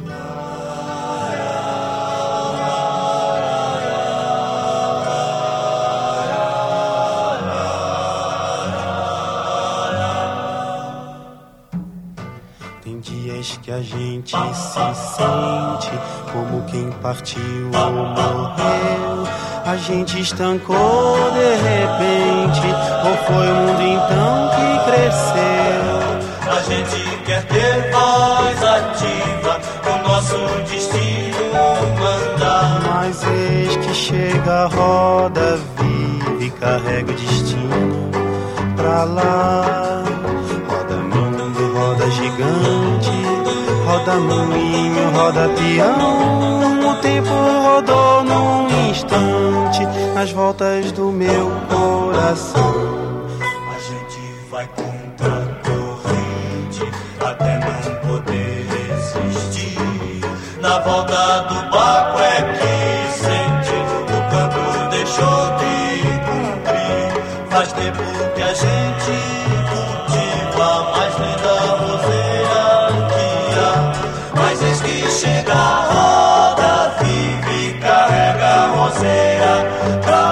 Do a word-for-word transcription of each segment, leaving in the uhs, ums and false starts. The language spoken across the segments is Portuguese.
Que a gente se sente como quem partiu ou morreu. A gente estancou de repente, ou foi o mundo então que cresceu? A gente quer ter voz ativa, o nosso destino mandar. Mas eis que chega a roda viva e carrega o destino pra lá. Roda mundo, roda gigante, roda moinho, roda peão. O tempo rodou num instante nas voltas do meu coração. A gente vai contra a corrente até não poder resistir. Na volta do barco é que sente o campo deixou de cumprir. Faz tempo que a gente cultiva a mais linda roseira que há. Mas eis que chega a roda viva e carrega a roseira pra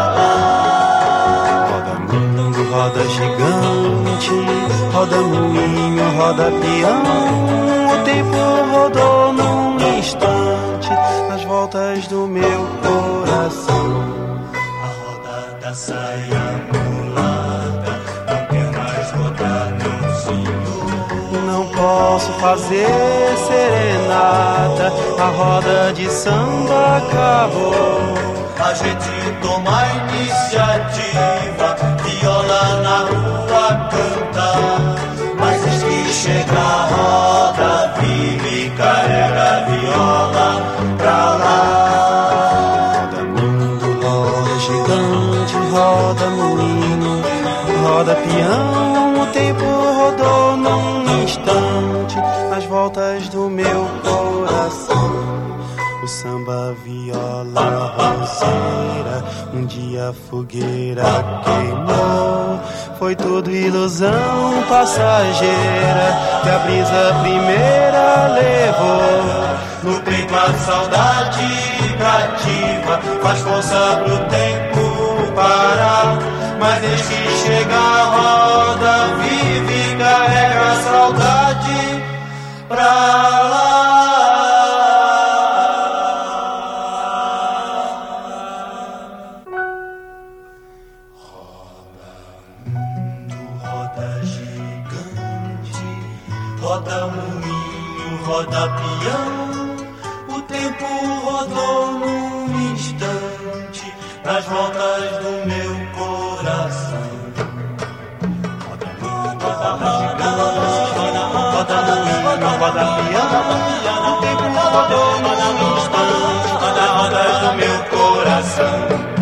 lá. Roda mundo, roda gigante, roda moinho, roda peão. O tempo rodou num instante nas voltas do meu coração. A roda da saia mulata não quer mais rodar, não, senhor. Não posso fazer serenata, a roda de samba acabou. A gente toma a iniciativa, viola na rua canta. Mas eis que chega a roda viva e carrega a viola pra lá. Roda mundo, roda gigante, roda moinho, roda peão. O tempo rodou num instante nas voltas do meu coração. O samba, viola, roseira, um dia a fogueira queimou. Foi tudo ilusão passageira que a brisa primeira levou. No peito a saudade cativa, faz força pro tempo parar. Mas eis que chega a roda viva e carrega a saudade pra lá. Roda moinho, roda peão. O tempo rodou num instante nas voltas do meu coração. Roda mundo, roda gigante, roda moinho, roda peão. O tempo rodou num instante nas voltas do meu coração.